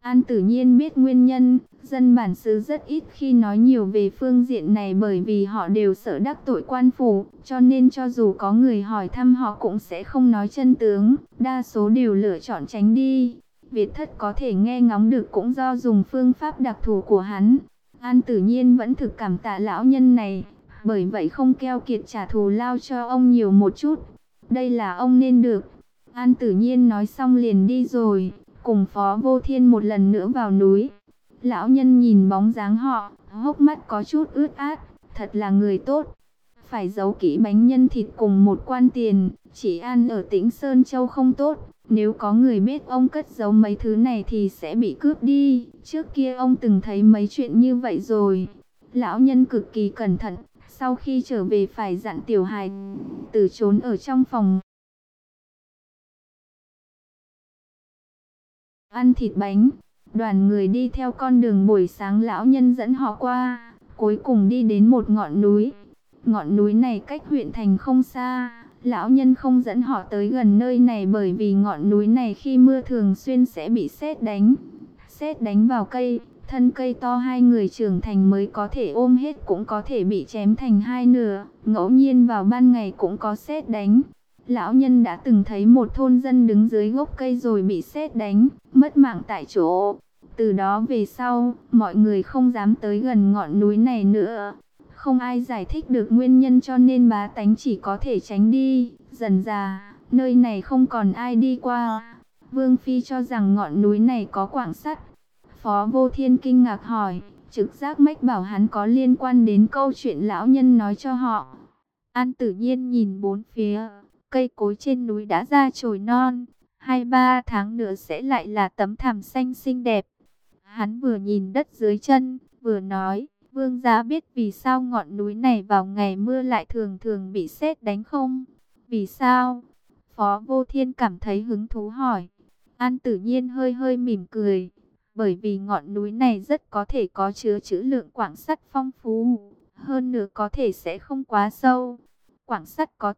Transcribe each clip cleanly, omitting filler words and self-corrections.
An Tử Nhiên biết nguyên nhân, dân bản xứ rất ít khi nói nhiều về phương diện này bởi vì họ đều sợ đắc tội quan phủ, cho nên cho dù có người hỏi thăm họ cũng sẽ không nói chân tướng, đa số đều lựa chọn tránh đi. Việt Thất có thể nghe ngóng được cũng do dùng phương pháp đặc thù của hắn. An Tử Nhiên vẫn thực cảm tạ lão nhân này, bởi vậy không keo kiệt trả thù lao cho ông nhiều một chút. Đây là ông nên được. An Tử Nhiên nói xong liền đi rồi, cùng Phó Vô Thiên một lần nữa vào núi. Lão nhân nhìn bóng dáng họ, hốc mắt có chút ướt át, thật là người tốt. Phải giấu kỹ bánh nhân thịt cùng một quan tiền, chỉ ăn ở Tĩnh Sơn Châu không tốt. Nếu có người biết ông cất giấu mấy thứ này thì sẽ bị cướp đi. Trước kia ông từng thấy mấy chuyện như vậy rồi. Lão nhân cực kỳ cẩn thận, sau khi trở về phải dặn tiểu hài tử trốn ở trong phòng. Ăn thịt bánh, đoàn người đi theo con đường buổi sáng lão nhân dẫn họ qua, cuối cùng đi đến một ngọn núi. Ngọn núi này cách huyện thành không xa, lão nhân không dẫn họ tới gần nơi này bởi vì ngọn núi này khi mưa thường xuyên sẽ bị sét đánh. Sét đánh vào cây, thân cây to hai người trưởng thành mới có thể ôm hết cũng có thể bị chém thành hai nửa, ngẫu nhiên vào ban ngày cũng có sét đánh. Lão nhân đã từng thấy một thôn dân đứng dưới gốc cây rồi bị sét đánh, mất mạng tại chỗ. Từ đó về sau, mọi người không dám tới gần ngọn núi này nữa. Không ai giải thích được nguyên nhân cho nên bá tánh chỉ có thể tránh đi. Dần dà, nơi này không còn ai đi qua. Vương Phi cho rằng ngọn núi này có quặng sắt. Phó Vô Thiên kinh ngạc hỏi, trực giác mách bảo hắn có liên quan đến câu chuyện lão nhân nói cho họ. An Tử Nhiên nhìn bốn phía, cây cối trên núi đã ra chồi non, 2-3 tháng nữa sẽ lại là tấm thảm xanh xinh đẹp. Hắn vừa nhìn đất dưới chân, vừa nói, vương gia biết vì sao ngọn núi này vào ngày mưa lại thường thường bị sét đánh không? Vì sao? Phó Vô Thiên cảm thấy hứng thú hỏi. An Tử Nhiên hơi hơi mỉm cười, bởi vì ngọn núi này rất có thể có chứa trữ lượng quặng sắt phong phú, hơn nữa có thể sẽ không quá sâu. Quặng sắt có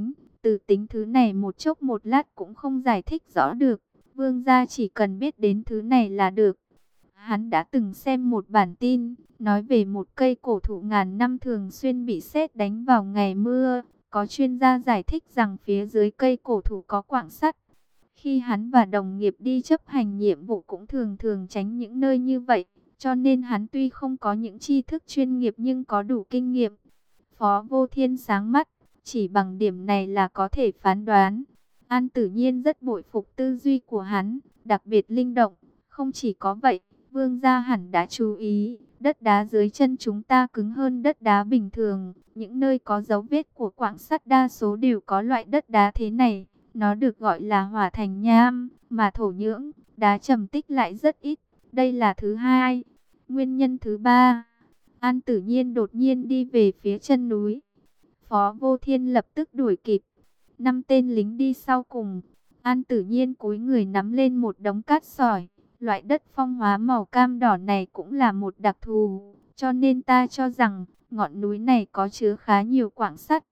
từ tính thứ này một chốc một lát cũng không giải thích rõ được. Vương gia chỉ cần biết đến thứ này là được. Hắn đã từng xem một bản tin, nói về một cây cổ thụ ngàn năm thường xuyên bị sét đánh vào ngày mưa. Có chuyên gia giải thích rằng phía dưới cây cổ thụ có quặng sắt. Khi hắn và đồng nghiệp đi chấp hành nhiệm vụ cũng thường thường tránh những nơi như vậy. Cho nên hắn tuy không có những tri thức chuyên nghiệp nhưng có đủ kinh nghiệm. Phó Vô Thiên sáng mắt, chỉ bằng điểm này là có thể phán đoán. An Tử Nhiên rất bội phục tư duy của hắn, đặc biệt linh động. Không chỉ có vậy, vương gia hẳn đã chú ý, đất đá dưới chân chúng ta cứng hơn đất đá bình thường. Những nơi có dấu vết của quặng sắt đa số đều có loại đất đá thế này. Nó được gọi là hỏa thành nham, mà thổ nhưỡng, đá trầm tích lại rất ít. Đây là thứ hai. Nguyên nhân thứ ba, An Tử Nhiên đột nhiên đi về phía chân núi. Phó Vô Thiên lập tức đuổi kịp. 5 tên lính đi sau cùng. An Tử Nhiên cúi người nắm lên một đống cát sỏi. Loại đất phong hóa màu cam đỏ này cũng là một đặc thù. Cho nên ta cho rằng ngọn núi này có chứa khá nhiều quặng sắt.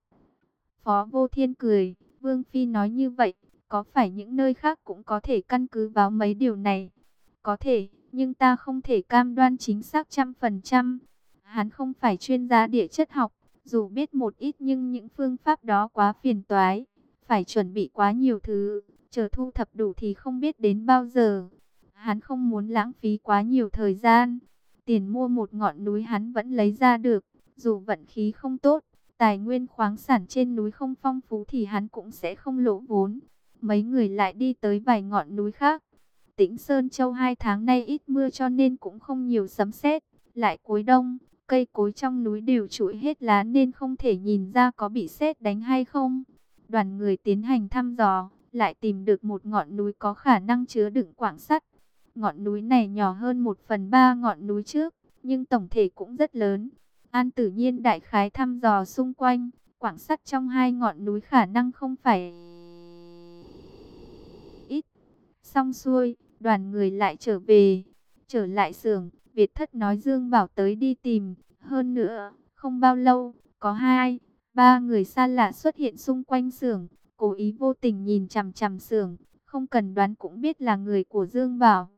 Phó Vô Thiên cười. Vương Phi nói như vậy, có phải những nơi khác cũng có thể căn cứ vào mấy điều này? Có thể, nhưng ta không thể cam đoan chính xác 100%. Hắn không phải chuyên gia địa chất học, dù biết một ít nhưng những phương pháp đó quá phiền toái, phải chuẩn bị quá nhiều thứ, chờ thu thập đủ thì không biết đến bao giờ. Hắn không muốn lãng phí quá nhiều thời gian. Tiền mua một ngọn núi hắn vẫn lấy ra được, dù vận khí không tốt, tài nguyên khoáng sản trên núi không phong phú thì hắn cũng sẽ không lỗ vốn. Mấy người lại đi tới vài ngọn núi khác. Tĩnh Sơn Châu 2 tháng nay ít mưa cho nên cũng không nhiều sấm sét. Lại cuối đông, cây cối trong núi đều trụi hết lá nên không thể nhìn ra có bị sét đánh hay không. Đoàn người tiến hành thăm dò, lại tìm được một ngọn núi có khả năng chứa đựng quặng sắt. Ngọn núi này nhỏ hơn 1/3 ngọn núi trước, nhưng tổng thể cũng rất lớn. An Tử Nhiên đại khái thăm dò xung quanh, quặng sắt trong hai ngọn núi khả năng không phải ít. Xong xuôi, đoàn người lại trở về. Trở lại xưởng, Việt Thất nói Dương Bảo tới đi tìm. Hơn nữa, không bao lâu, có 2-3 người xa lạ xuất hiện xung quanh xưởng, cố ý vô tình nhìn chằm chằm xưởng, không cần đoán cũng biết là người của Dương Bảo.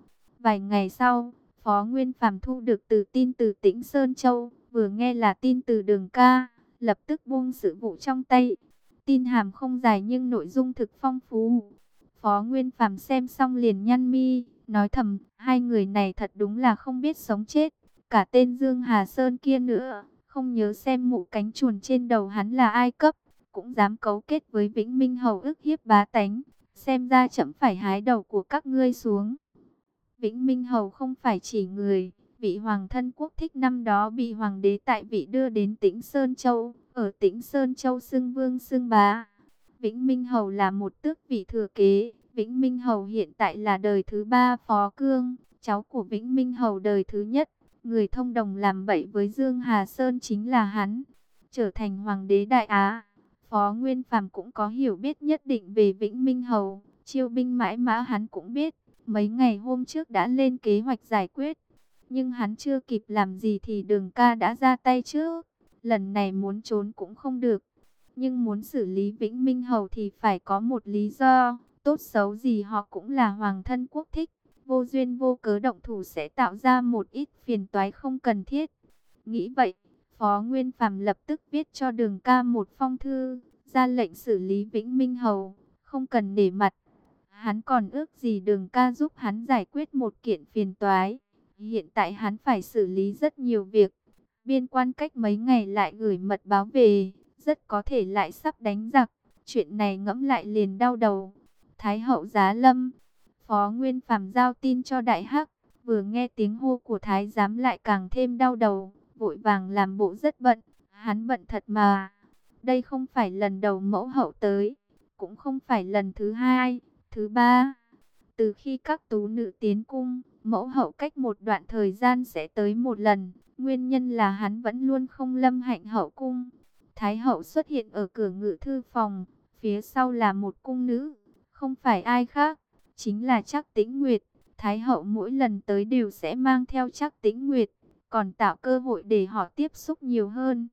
Vài ngày sau, Phó Nguyên Phàm thu được tin từ Tĩnh Sơn Châu, vừa nghe là tin từ Đường Ca, lập tức buông sự vụ trong tay. Tin hàm không dài nhưng nội dung thực phong phú. Phó Nguyên Phàm xem xong liền nhăn mi, nói thầm, hai người này thật đúng là không biết sống chết. Cả tên Dương Hà Sơn kia nữa, không nhớ xem mũ cánh chuồn trên đầu hắn là ai cấp, cũng dám cấu kết với Vĩnh Minh Hầu ức hiếp bá tánh. Xem ra trẫm phải hái đầu của các ngươi xuống. Vĩnh Minh Hầu không phải chỉ người, vị hoàng thân quốc thích năm đó bị hoàng đế tại vị đưa đến Tĩnh Sơn Châu, ở Tĩnh Sơn Châu xưng vương xưng bá. Vĩnh Minh Hầu là một tước vị thừa kế, Vĩnh Minh Hầu hiện tại là đời thứ ba Phó Cương, cháu của Vĩnh Minh Hầu đời thứ nhất, người thông đồng làm bậy với Dương Hà Sơn chính là hắn, trở thành hoàng đế Đại Á. Phó Nguyên Phàm cũng có hiểu biết nhất định về Vĩnh Minh Hầu, chiêu binh mãi mã hắn cũng biết. Mấy ngày hôm trước đã lên kế hoạch giải quyết, nhưng hắn chưa kịp làm gì thì Đường Ca đã ra tay trước. Lần này muốn trốn cũng không được, nhưng muốn xử lý Vĩnh Minh Hầu thì phải có một lý do. Tốt xấu gì họ cũng là hoàng thân quốc thích, vô duyên vô cớ động thủ sẽ tạo ra một ít phiền toái không cần thiết. Nghĩ vậy, Phó Nguyên Phàm lập tức viết cho Đường Ca một phong thư, ra lệnh xử lý Vĩnh Minh Hầu, không cần nể mặt. Hắn còn ước gì Đường Ca giúp hắn giải quyết một kiện phiền toái. Hiện tại hắn phải xử lý rất nhiều việc. Biên quan cách mấy ngày lại gửi mật báo về, rất có thể lại sắp đánh giặc. Chuyện này ngẫm lại liền đau đầu. Thái hậu giá lâm, Phó Nguyên Phàm giao tin cho Đại Hắc, vừa nghe tiếng hô của Thái giám lại càng thêm đau đầu, vội vàng làm bộ rất bận. Hắn bận thật mà. Đây không phải lần đầu mẫu hậu tới, cũng không phải lần thứ hai, thứ ba. Từ khi các tú nữ tiến cung, mẫu hậu cách một đoạn thời gian sẽ tới một lần. Nguyên nhân là hắn vẫn luôn không lâm hạnh hậu cung. Thái hậu xuất hiện ở cửa ngự thư phòng, phía sau là một cung nữ, không phải ai khác, chính là Trác Tĩnh Nguyệt. Thái hậu mỗi lần tới đều sẽ mang theo Trác Tĩnh Nguyệt, còn tạo cơ hội để họ tiếp xúc nhiều hơn.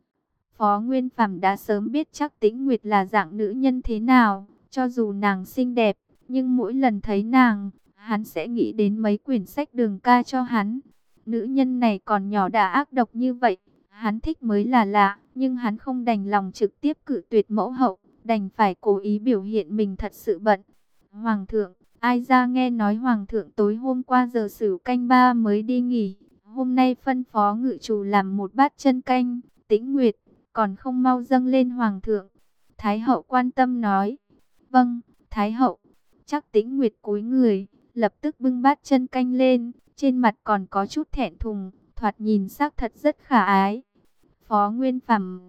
Phó Nguyên Phàm đã sớm biết Trác Tĩnh Nguyệt là dạng nữ nhân thế nào, cho dù nàng xinh đẹp, nhưng mỗi lần thấy nàng, hắn sẽ nghĩ đến mấy quyển sách Đường Ca cho hắn. Nữ nhân này còn nhỏ đã ác độc như vậy, hắn thích mới là lạ, nhưng hắn không đành lòng trực tiếp cự tuyệt mẫu hậu, đành phải cố ý biểu hiện mình thật sự bận. Hoàng thượng, ai ra nghe nói Hoàng thượng tối hôm qua giờ Sửu canh 3 mới đi nghỉ, hôm nay phân phó ngự chủ làm một bát chân canh. Tĩnh Nguyệt, còn không mau dâng lên Hoàng thượng. Thái hậu quan tâm nói. Vâng, Thái hậu. Trác Tĩnh Nguyệt cúi người, lập tức bưng bát chân canh lên, trên mặt còn có chút thẹn thùng, thoạt nhìn xác thật rất khả ái. Phó Nguyên Phàm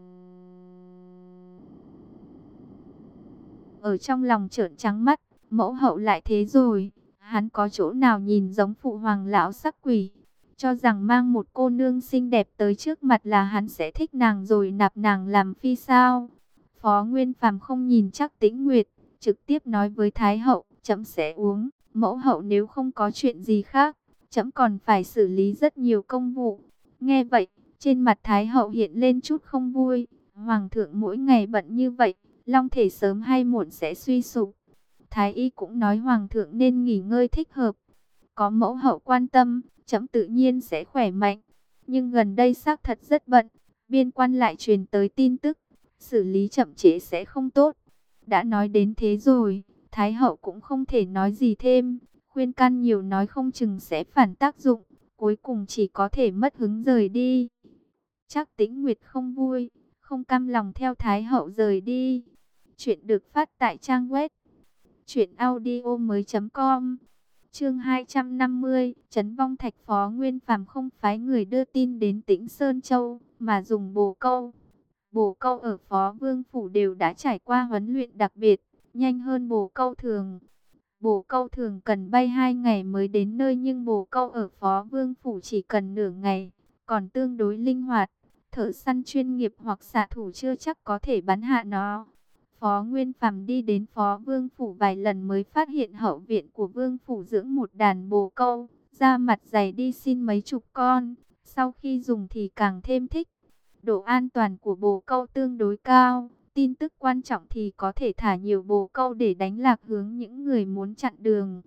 ở trong lòng trợn trắng mắt, mẫu hậu lại thế rồi, hắn có chỗ nào nhìn giống phụ hoàng lão sắc quỷ, cho rằng mang một cô nương xinh đẹp tới trước mặt là hắn sẽ thích nàng rồi nạp nàng làm phi sao? Phó Nguyên Phàm không nhìn Trác Tĩnh Nguyệt, trực tiếp nói với Thái hậu, trẫm sẽ uống, mẫu hậu nếu không có chuyện gì khác, trẫm còn phải xử lý rất nhiều công vụ. Nghe vậy, trên mặt Thái hậu hiện lên chút không vui, Hoàng thượng mỗi ngày bận như vậy, long thể sớm hay muộn sẽ suy sụp. Thái y cũng nói Hoàng thượng nên nghỉ ngơi thích hợp, có mẫu hậu quan tâm, trẫm tự nhiên sẽ khỏe mạnh. Nhưng gần đây xác thật rất bận, biên quan lại truyền tới tin tức, xử lý chậm trễ sẽ không tốt. Đã nói đến thế rồi, Thái hậu cũng không thể nói gì thêm, khuyên can nhiều nói không chừng sẽ phản tác dụng, cuối cùng chỉ có thể mất hứng rời đi. Trác Tĩnh Nguyệt không vui, không cam lòng theo Thái hậu rời đi. Chuyện được phát tại trang web truyệnaudiomoi.com. Chương 250, Trấn Vong Thạch. Phó Nguyên Phàm không phái người đưa tin đến Tĩnh Sơn Châu, mà dùng bồ câu. Bồ câu ở Phó Vương phủ đều đã trải qua huấn luyện đặc biệt, nhanh hơn bồ câu thường. Bồ câu thường cần bay 2 ngày mới đến nơi, nhưng bồ câu ở Phó Vương phủ chỉ cần nửa ngày, còn tương đối linh hoạt. Thợ săn chuyên nghiệp hoặc xạ thủ chưa chắc có thể bắn hạ nó. Phó Nguyên Phàm đi đến Phó Vương phủ vài lần mới phát hiện hậu viện của Vương phủ dưỡng một đàn bồ câu, da mặt dày đi xin mấy chục con, sau khi dùng thì càng thêm thích. Độ an toàn của bồ câu tương đối cao, tin tức quan trọng thì có thể thả nhiều bồ câu để đánh lạc hướng những người muốn chặn đường.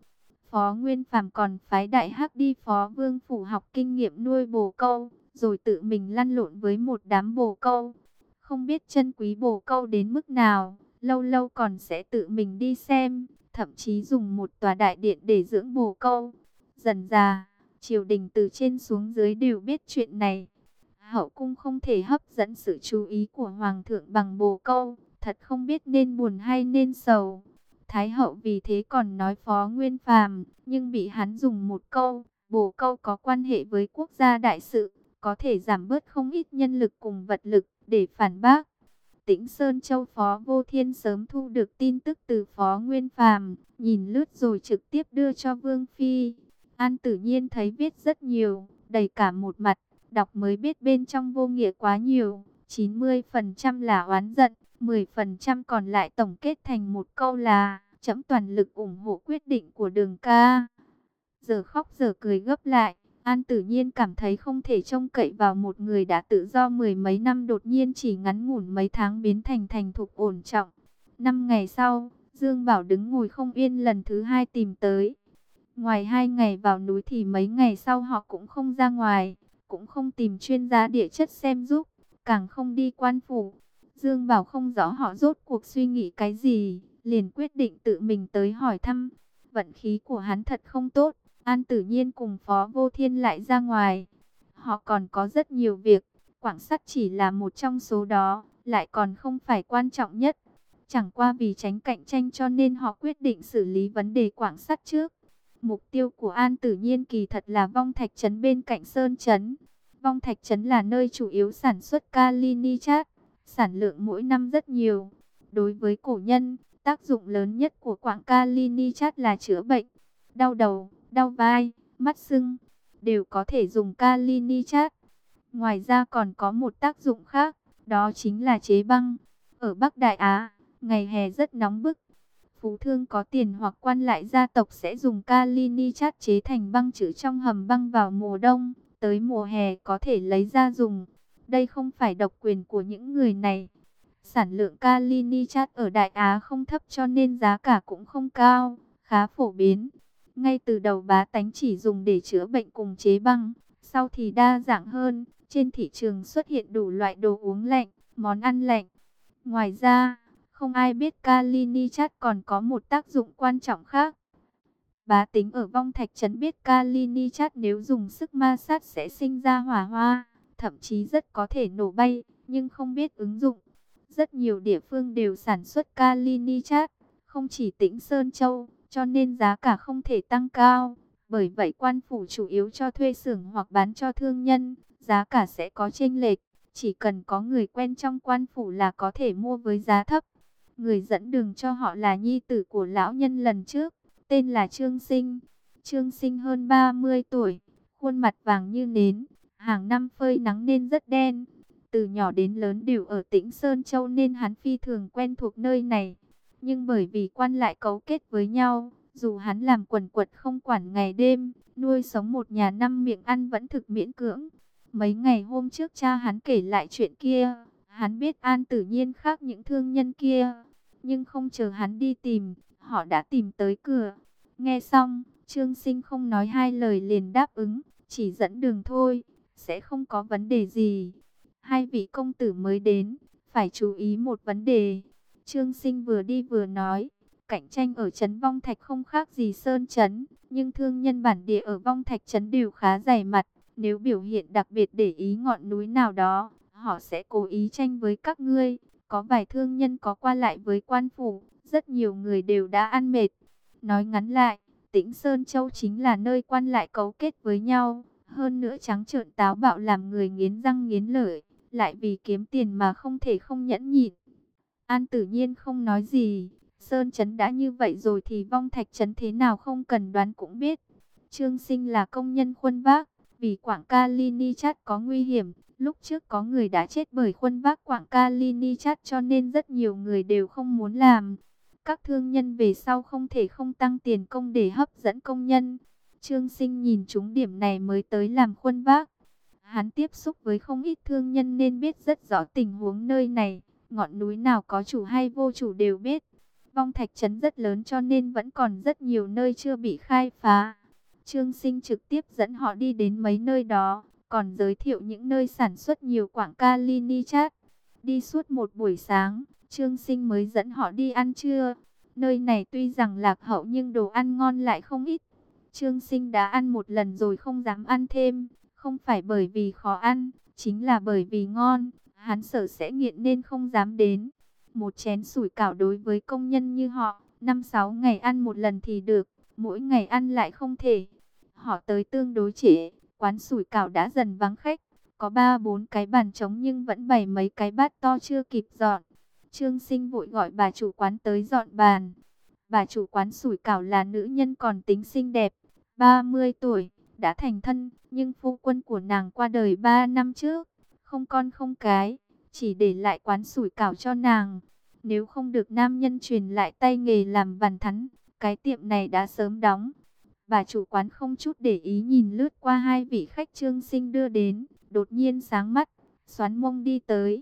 Phó Nguyên Phàm còn phái Đại Hắc đi Phó Vương phủ học kinh nghiệm nuôi bồ câu, rồi tự mình lăn lộn với một đám bồ câu. Không biết trân quý bồ câu đến mức nào, lâu lâu còn sẽ tự mình đi xem, thậm chí dùng một tòa đại điện để dưỡng bồ câu. Dần dà, triều đình từ trên xuống dưới đều biết chuyện này. Hậu cung không thể hấp dẫn sự chú ý của hoàng thượng bằng bồ câu, thật không biết nên buồn hay nên sầu. Thái hậu vì thế còn nói Phó Nguyên Phàm, nhưng bị hắn dùng một câu, bồ câu có quan hệ với quốc gia đại sự, có thể giảm bớt không ít nhân lực cùng vật lực, để phản bác. Tĩnh Sơn Châu Phó Vô Thiên sớm thu được tin tức từ Phó Nguyên Phàm, nhìn lướt rồi trực tiếp đưa cho Vương Phi. An Tử Nhiên thấy viết rất nhiều, đầy cả một mặt, đọc mới biết bên trong vô nghĩa quá nhiều, 90% là oán giận, 10% còn lại tổng kết thành một câu là trẫm toàn lực ủng hộ quyết định của Đường ca. Giờ khóc giờ cười gấp lại, An Tử Nhiên cảm thấy không thể trông cậy vào một người đã tự do mười mấy năm đột nhiên chỉ ngắn ngủn mấy tháng biến thành thành thục ổn trọng. 5 ngày sau, Dương Bảo đứng ngồi không yên lần thứ 2 tìm tới. Ngoài 2 ngày vào núi thì mấy ngày sau họ cũng không ra ngoài, cũng không tìm chuyên gia địa chất xem giúp, càng không đi quan phủ. Dương Bảo không rõ họ rốt cuộc suy nghĩ cái gì, liền quyết định tự mình tới hỏi thăm. Vận khí của hắn thật không tốt, An Tử Nhiên cùng Phó Vô Thiên lại ra ngoài. Họ còn có rất nhiều việc, quảng sắt chỉ là một trong số đó, lại còn không phải quan trọng nhất. Chẳng qua vì tránh cạnh tranh cho nên họ quyết định xử lý vấn đề quảng sắt trước. Mục tiêu của An Tử Nhiên kỳ thật là Vong Thạch Trấn bên cạnh Sơn Trấn. Vong Thạch Trấn là nơi chủ yếu sản xuất kali nitrat, sản lượng mỗi năm rất nhiều. Đối với cổ nhân, tác dụng lớn nhất của quặng kali nitrat là chữa bệnh. Đau đầu, đau vai, mắt sưng, đều có thể dùng kali nitrat. Ngoài ra còn có một tác dụng khác, đó chính là chế băng. Ở Bắc Đại Á, ngày hè rất nóng bức. Phú thương có tiền hoặc quan lại gia tộc sẽ dùng kali nitrat chế thành băng trữ trong hầm băng vào mùa đông, tới mùa hè có thể lấy ra dùng. Đây không phải độc quyền của những người này. Sản lượng kali nitrat ở Đại Á không thấp cho nên giá cả cũng không cao, khá phổ biến. Ngay từ đầu bá tánh chỉ dùng để chữa bệnh cùng chế băng, sau thì đa dạng hơn, trên thị trường xuất hiện đủ loại đồ uống lạnh, món ăn lạnh. Ngoài ra, không ai biết kali nitrat còn có một tác dụng quan trọng khác. Bá tính ở Vong Thạch Trấn biết kali nitrat nếu dùng sức ma sát sẽ sinh ra hỏa hoa, thậm chí rất có thể nổ bay, nhưng không biết ứng dụng. Rất nhiều địa phương đều sản xuất kali nitrat, không chỉ Tĩnh Sơn Châu, cho nên giá cả không thể tăng cao. Bởi vậy quan phủ chủ yếu cho thuê xưởng hoặc bán cho thương nhân, giá cả sẽ có chênh lệch. Chỉ cần có người quen trong quan phủ là có thể mua với giá thấp. Người dẫn đường cho họ là nhi tử của lão nhân lần trước, tên là Trương Sinh. Trương Sinh hơn 30 tuổi, khuôn mặt vàng như nến, hàng năm phơi nắng nên rất đen. Từ nhỏ đến lớn đều ở Tĩnh Sơn Châu nên hắn phi thường quen thuộc nơi này. Nhưng bởi vì quan lại cấu kết với nhau, dù hắn làm quần quật không quản ngày đêm, nuôi sống một nhà năm miệng ăn vẫn thực miễn cưỡng. Mấy ngày hôm trước cha hắn kể lại chuyện kia, hắn biết An Tử Nhiên khác những thương nhân kia. Nhưng không chờ hắn đi tìm, họ đã tìm tới cửa. Nghe xong, Trương Sinh không nói hai lời liền đáp ứng, chỉ dẫn đường thôi, sẽ không có vấn đề gì. Hai vị công tử mới đến, phải chú ý một vấn đề. Trương Sinh vừa đi vừa nói, cạnh tranh ở trấn Vong Thạch không khác gì Sơn Trấn, nhưng thương nhân bản địa ở Vong Thạch Trấn đều khá dày mặt. Nếu biểu hiện đặc biệt để ý ngọn núi nào đó, họ sẽ cố ý tranh với các ngươi. Có vài thương nhân có qua lại với quan phủ, rất nhiều người đều đã ăn mệt. Nói ngắn lại, Tĩnh Sơn Châu chính là nơi quan lại cấu kết với nhau. Hơn nữa trắng trợn táo bạo làm người nghiến răng nghiến lợi, lại vì kiếm tiền mà không thể không nhẫn nhịn. An Tử Nhiên không nói gì, Sơn Trấn đã như vậy rồi thì Vong Thạch Trấn thế nào không cần đoán cũng biết. Trương Sinh là công nhân khuân vác, vì quặng kali nitrat có nguy hiểm. Lúc trước có người đã chết bởi khuân vác quặng kali nitrat cho nên rất nhiều người đều không muốn làm. Các thương nhân về sau không thể không tăng tiền công để hấp dẫn công nhân. Trương Sinh nhìn trúng điểm này mới tới làm khuân vác. Hắn tiếp xúc với không ít thương nhân nên biết rất rõ tình huống nơi này. Ngọn núi nào có chủ hay vô chủ đều biết. Vong Thạch trấn rất lớn cho nên vẫn còn rất nhiều nơi chưa bị khai phá. Trương Sinh trực tiếp dẫn họ đi đến mấy nơi đó, còn giới thiệu những nơi sản xuất nhiều quặng kali nitrat. Đi suốt một buổi sáng, Trương Sinh mới dẫn họ đi ăn trưa. Nơi này tuy rằng lạc hậu nhưng đồ ăn ngon lại không ít. Trương Sinh đã ăn một lần rồi không dám ăn thêm, không phải bởi vì khó ăn, chính là bởi vì ngon, hắn sợ sẽ nghiện nên không dám đến. Một chén sủi cảo đối với công nhân như họ, 5-6 ngày ăn một lần thì được, mỗi ngày ăn lại không thể. Họ tới tương đối trễ, quán sủi cảo đã dần vắng khách, có 3-4 cái bàn trống nhưng vẫn bày mấy cái bát to chưa kịp dọn. Trương Sinh vội gọi bà chủ quán tới dọn bàn. Bà chủ quán sủi cảo là nữ nhân còn tính xinh đẹp, 30 tuổi, đã thành thân, nhưng phu quân của nàng qua đời 3 năm trước, không con không cái, chỉ để lại quán sủi cảo cho nàng. Nếu không được nam nhân truyền lại tay nghề làm vằn thắn, cái tiệm này đã sớm đóng. Bà chủ quán không chút để ý nhìn lướt qua hai vị khách Trương Sinh đưa đến, đột nhiên sáng mắt, xoắn mông đi tới.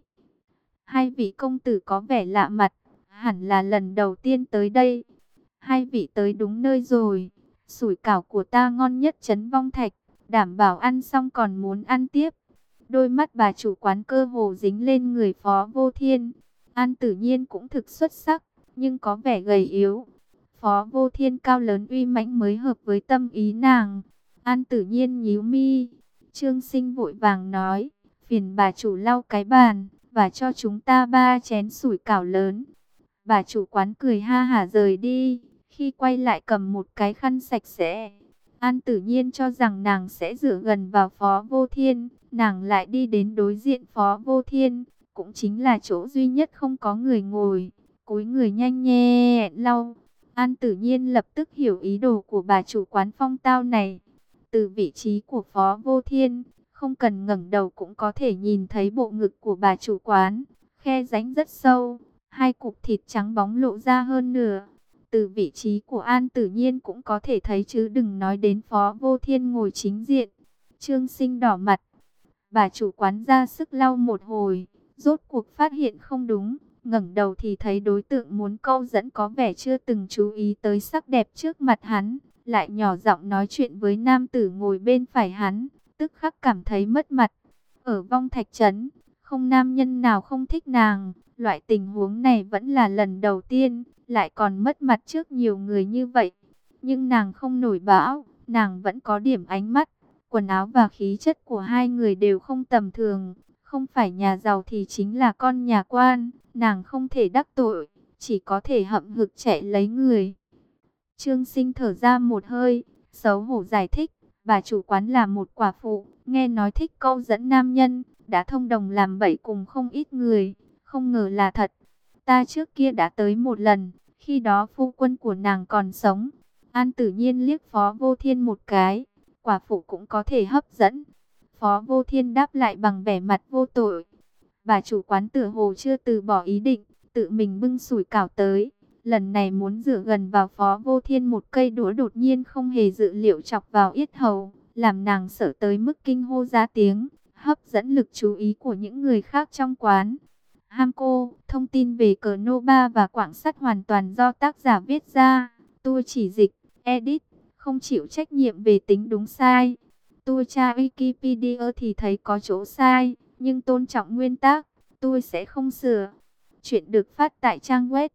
Hai vị công tử có vẻ lạ mặt, hẳn là lần đầu tiên tới đây. Hai vị tới đúng nơi rồi, sủi cảo của ta ngon nhất trấn Vong Thạch, đảm bảo ăn xong còn muốn ăn tiếp. Đôi mắt bà chủ quán cơ hồ dính lên người Phó Vô Thiên. An Tử Nhiên cũng thực xuất sắc, nhưng có vẻ gầy yếu. Phó Vô Thiên cao lớn uy mãnh mới hợp với tâm ý nàng. An Tử Nhiên nhíu mi. Trương Sinh vội vàng nói, phiền bà chủ lau cái bàn, và cho chúng ta 3 chén sủi cảo lớn. Bà chủ quán cười ha hả rời đi, khi quay lại cầm một cái khăn sạch sẽ. An Tử Nhiên cho rằng nàng sẽ dựa gần vào Phó Vô Thiên, nàng lại đi đến đối diện Phó Vô Thiên, cũng chính là chỗ duy nhất không có người ngồi, cúi người nhanh nhẹn lau. An Tử Nhiên lập tức hiểu ý đồ của bà chủ quán phong tao này. Từ vị trí của Phó Vô Thiên, không cần ngẩng đầu cũng có thể nhìn thấy bộ ngực của bà chủ quán, khe rãnh rất sâu, hai cục thịt trắng bóng lộ ra hơn nửa. Từ vị trí của An Tử Nhiên cũng có thể thấy chứ đừng nói đến Phó Vô Thiên ngồi chính diện. Trương Sinh đỏ mặt, bà chủ quán ra sức lau một hồi, rốt cuộc phát hiện không đúng, ngẩng đầu thì thấy đối tượng muốn câu dẫn có vẻ chưa từng chú ý tới sắc đẹp trước mặt hắn, lại nhỏ giọng nói chuyện với nam tử ngồi bên phải hắn, tức khắc cảm thấy mất mặt. Ở Vong Thạch trấn, không nam nhân nào không thích nàng, loại tình huống này vẫn là lần đầu tiên, lại còn mất mặt trước nhiều người như vậy. Nhưng nàng không nổi bão, nàng vẫn có điểm ánh mắt, quần áo và khí chất của hai người đều không tầm thường, không phải nhà giàu thì chính là con nhà quan, nàng không thể đắc tội, chỉ có thể hậm hực chạy lấy người. Trương Sinh thở ra một hơi, xấu hổ giải thích, bà chủ quán là một quả phụ, nghe nói thích câu dẫn nam nhân, đã thông đồng làm bậy cùng không ít người, không ngờ là thật. Ta trước kia đã tới một lần, khi đó phu quân của nàng còn sống. An Tử Nhiên liếc Phó Vô Thiên một cái, quả phụ cũng có thể hấp dẫn. Phó Vô Thiên đáp lại bằng vẻ mặt vô tội. Bà chủ quán tựa hồ chưa từ bỏ ý định, tự mình bưng sủi cảo tới. Lần này muốn dựa gần vào Phó Vô Thiên một cây đũa đột nhiên không hề dự liệu chọc vào yết hầu, làm nàng sợ tới mức kinh hô ra tiếng, hấp dẫn lực chú ý của những người khác trong quán. Hamco, thông tin về cờ Nova và quảng sắt hoàn toàn do tác giả viết ra. Tôi chỉ dịch, edit, không chịu trách nhiệm về tính đúng sai. Tôi tra Wikipedia thì thấy có chỗ sai, nhưng tôn trọng nguyên tắc, tôi sẽ không sửa. Chuyện được phát tại trang web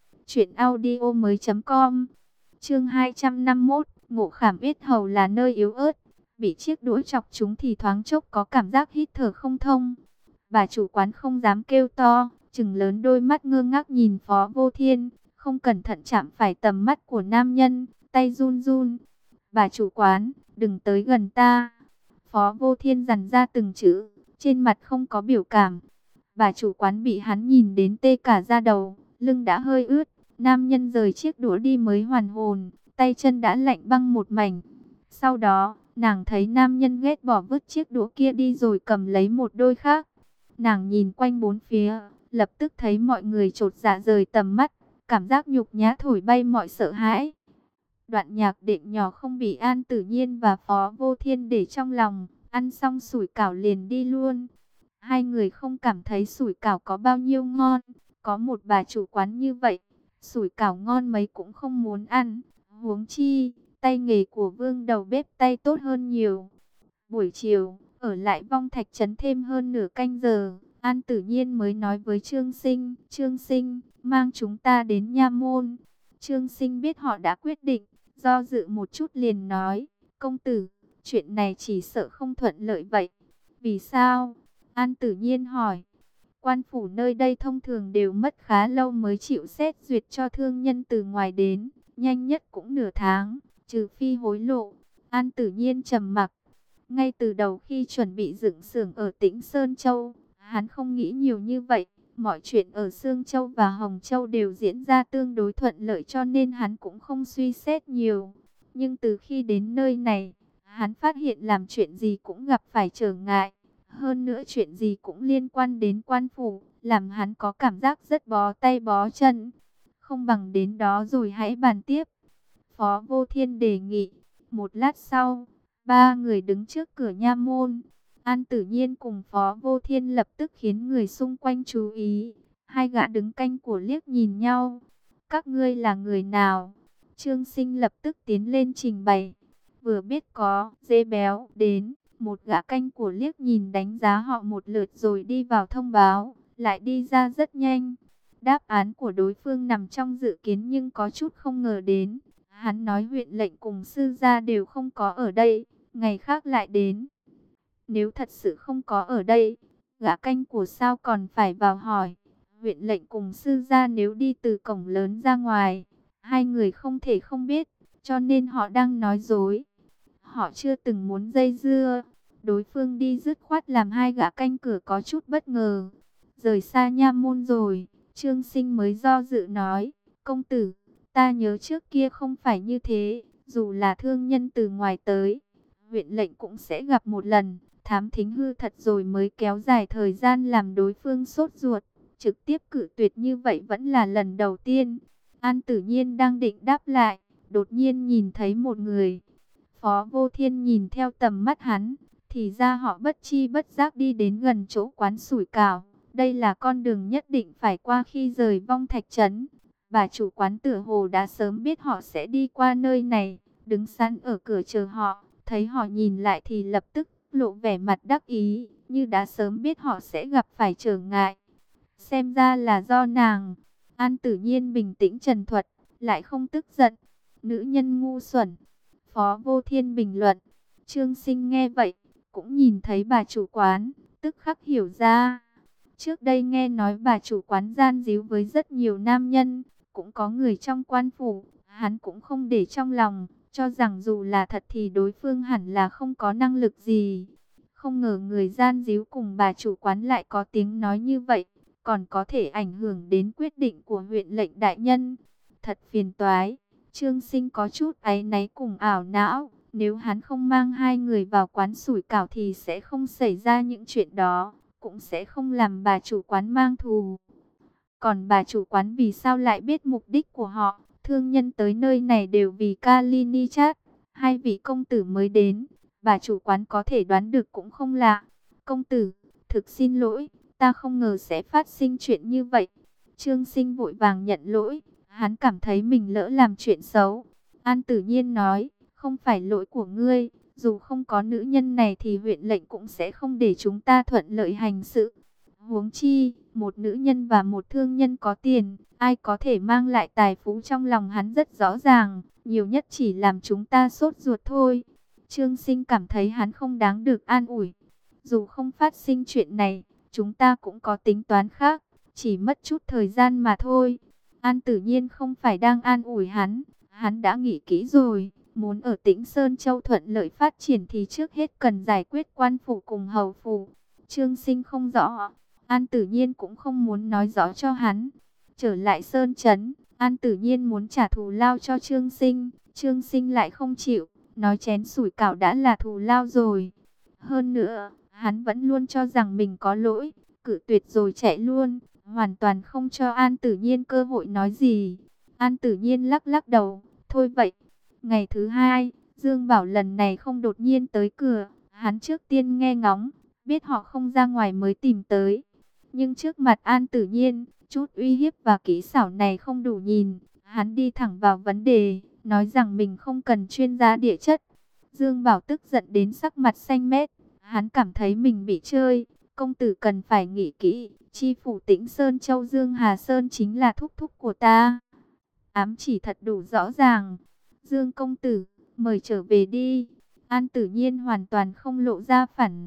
truyệnaudiomoi.com. Chương 251, ngộ khảm yết hầu là nơi yếu ớt, bị chiếc đũa chọc chúng thì thoáng chốc có cảm giác hít thở không thông. Bà chủ quán không dám kêu to, trừng lớn đôi mắt ngơ ngác nhìn Phó Vô Thiên, không cẩn thận chạm phải tầm mắt của nam nhân, tay run run. Bà chủ quán, đừng tới gần ta. Phó Vô Thiên dằn ra từng chữ, trên mặt không có biểu cảm. Bà chủ quán bị hắn nhìn đến tê cả da đầu, lưng đã hơi ướt. Nam nhân rời chiếc đũa đi mới hoàn hồn, tay chân đã lạnh băng một mảnh. Sau đó, nàng thấy nam nhân ghét bỏ vứt chiếc đũa kia đi rồi cầm lấy một đôi khác. Nàng nhìn quanh bốn phía, lập tức thấy mọi người chột dạ rời tầm mắt, cảm giác nhục nhã thổi bay mọi sợ hãi. Đoạn nhạc đệm nhỏ không bị An Tử Nhiên và Phó Vô Thiên để trong lòng, ăn xong sủi cảo liền đi luôn. Hai người không cảm thấy sủi cảo có bao nhiêu ngon, có một bà chủ quán như vậy, Sủi cảo ngon mấy cũng không muốn ăn. Huống chi, tay nghề của Vương đầu bếp tay tốt hơn nhiều. Buổi chiều, ở lại Vong Thạch Trấn thêm hơn nửa canh giờ, An Tử Nhiên mới nói với Trương Sinh, Trương Sinh, mang chúng ta đến Nha Môn. Trương Sinh biết họ đã quyết định, do dự một chút liền nói, công tử, chuyện này chỉ sợ không thuận lợi vậy. Vì sao? An Tử Nhiên hỏi. Quan phủ nơi đây thông thường đều mất khá lâu mới chịu xét duyệt cho thương nhân từ ngoài đến, nhanh nhất cũng nửa tháng, trừ phi hối lộ. An Tử Nhiên trầm mặc. Ngay từ đầu khi chuẩn bị dựng xưởng ở Tĩnh Sơn Châu, hắn không nghĩ nhiều như vậy. Mọi chuyện ở Sương Châu và Hồng Châu đều diễn ra tương đối thuận lợi cho nên hắn cũng không suy xét nhiều. Nhưng từ khi đến nơi này, hắn phát hiện làm chuyện gì cũng gặp phải trở ngại. Hơn nữa chuyện gì cũng liên quan đến quan phủ, làm hắn có cảm giác rất bó tay bó chân. Không bằng đến đó rồi hãy bàn tiếp. Phó Vô Thiên đề nghị. Một lát sau, ba người đứng trước cửa nha môn. An Tử Nhiên cùng Phó Vô Thiên lập tức khiến người xung quanh chú ý. Hai gã đứng canh của liếc nhìn nhau. Các ngươi là người nào? Trương Sinh lập tức tiến lên trình bày. Vừa biết có dê béo đến, một gã canh của liếc nhìn đánh giá họ một lượt rồi đi vào thông báo, lại đi ra rất nhanh. Đáp án của đối phương nằm trong dự kiến nhưng có chút không ngờ đến. Hắn nói huyện lệnh cùng sư gia đều không có ở đây, ngày khác lại đến. Nếu thật sự không có ở đây, gã canh của sao còn phải vào hỏi. Huyện lệnh cùng sư gia nếu đi từ cổng lớn ra ngoài, hai người không thể không biết, cho nên họ đang nói dối. Họ chưa từng muốn dây dưa. Đối phương đi dứt khoát làm hai gã canh cửa có chút bất ngờ. Rời xa nha môn rồi, Trương Sinh mới do dự nói, công tử, ta nhớ trước kia không phải như thế, dù là thương nhân từ ngoài tới, huyện lệnh cũng sẽ gặp một lần, thám thính hư thật rồi mới kéo dài thời gian làm đối phương sốt ruột. Trực tiếp cự tuyệt như vậy vẫn là lần đầu tiên. An Tử Nhiên đang định đáp lại, đột nhiên nhìn thấy một người. Phó Vô Thiên nhìn theo tầm mắt hắn, thì ra họ bất chi bất giác đi đến gần chỗ quán sủi cảo. Đây là con đường nhất định phải qua khi rời Vong Thạch Trấn. Bà chủ quán tựa hồ đã sớm biết họ sẽ đi qua nơi này, đứng sẵn ở cửa chờ họ. Thấy họ nhìn lại thì lập tức lộ vẻ mặt đắc ý, như đã sớm biết họ sẽ gặp phải trở ngại. Xem ra là do nàng. An Tử Nhiên bình tĩnh trần thuật, lại không tức giận. Nữ nhân ngu xuẩn. Phó Vô Thiên bình luận. Trương Sinh nghe vậy, cũng nhìn thấy bà chủ quán, tức khắc hiểu ra. Trước đây nghe nói bà chủ quán gian díu với rất nhiều nam nhân, cũng có người trong quan phủ, hắn cũng không để trong lòng, cho rằng dù là thật thì đối phương hẳn là không có năng lực gì. Không ngờ người gian díu cùng bà chủ quán lại có tiếng nói như vậy, còn có thể ảnh hưởng đến quyết định của huyện lệnh đại nhân. Thật phiền toái. Trương Sinh có chút áy náy cùng ảo não, nếu hắn không mang hai người vào quán sủi cảo thì sẽ không xảy ra những chuyện đó, cũng sẽ không làm bà chủ quán mang thù. Còn bà chủ quán vì sao lại biết mục đích của họ? Thương nhân tới nơi này đều vì Kalini Chat, hai vị công tử mới đến, bà chủ quán có thể đoán được cũng không lạ. Công tử, thực xin lỗi, ta không ngờ sẽ phát sinh chuyện như vậy. Trương Sinh vội vàng nhận lỗi. Hắn cảm thấy mình lỡ làm chuyện xấu. An Tử Nhiên nói, không phải lỗi của ngươi, dù không có nữ nhân này thì huyện lệnh cũng sẽ không để chúng ta thuận lợi hành sự. Huống chi, một nữ nhân và một thương nhân có tiền, ai có thể mang lại tài phú trong lòng hắn rất rõ ràng, nhiều nhất chỉ làm chúng ta sốt ruột thôi. Trương Sinh cảm thấy hắn không đáng được an ủi. Dù không phát sinh chuyện này, chúng ta cũng có tính toán khác, chỉ mất chút thời gian mà thôi. An Tử Nhiên không phải đang an ủi hắn đã nghĩ kỹ rồi, muốn ở Tĩnh Sơn Châu thuận lợi phát triển thì trước hết cần giải quyết quan phủ cùng hầu phủ. Trương Sinh không rõ, An Tử Nhiên cũng không muốn nói rõ cho hắn. Trở lại Sơn Trấn, An Tử Nhiên muốn trả thù lao cho Trương Sinh, Trương Sinh lại không chịu, nói chén sủi cảo đã là thù lao rồi. Hơn nữa, hắn vẫn luôn cho rằng mình có lỗi, cự tuyệt rồi chạy luôn, hoàn toàn không cho An Tử Nhiên cơ hội nói gì. An Tử Nhiên lắc lắc đầu, thôi vậy. Ngày thứ hai, Dương Bảo lần này không đột nhiên tới cửa, hắn trước tiên nghe ngóng, biết họ không ra ngoài mới tìm tới. Nhưng trước mặt An Tử Nhiên, Chút uy hiếp và kỹ xảo này không đủ nhìn, hắn đi thẳng vào vấn đề, nói rằng mình không cần chuyên gia địa chất. Dương Bảo tức giận đến sắc mặt xanh mét, hắn cảm thấy mình bị chơi, công tử cần phải nghĩ kỹ, chi phủ Tĩnh Sơn Châu Dương Hà Sơn chính là thúc thúc của ta. Ám chỉ thật đủ rõ ràng. Dương công tử, mời trở về đi. An Tử Nhiên hoàn toàn không lộ ra phản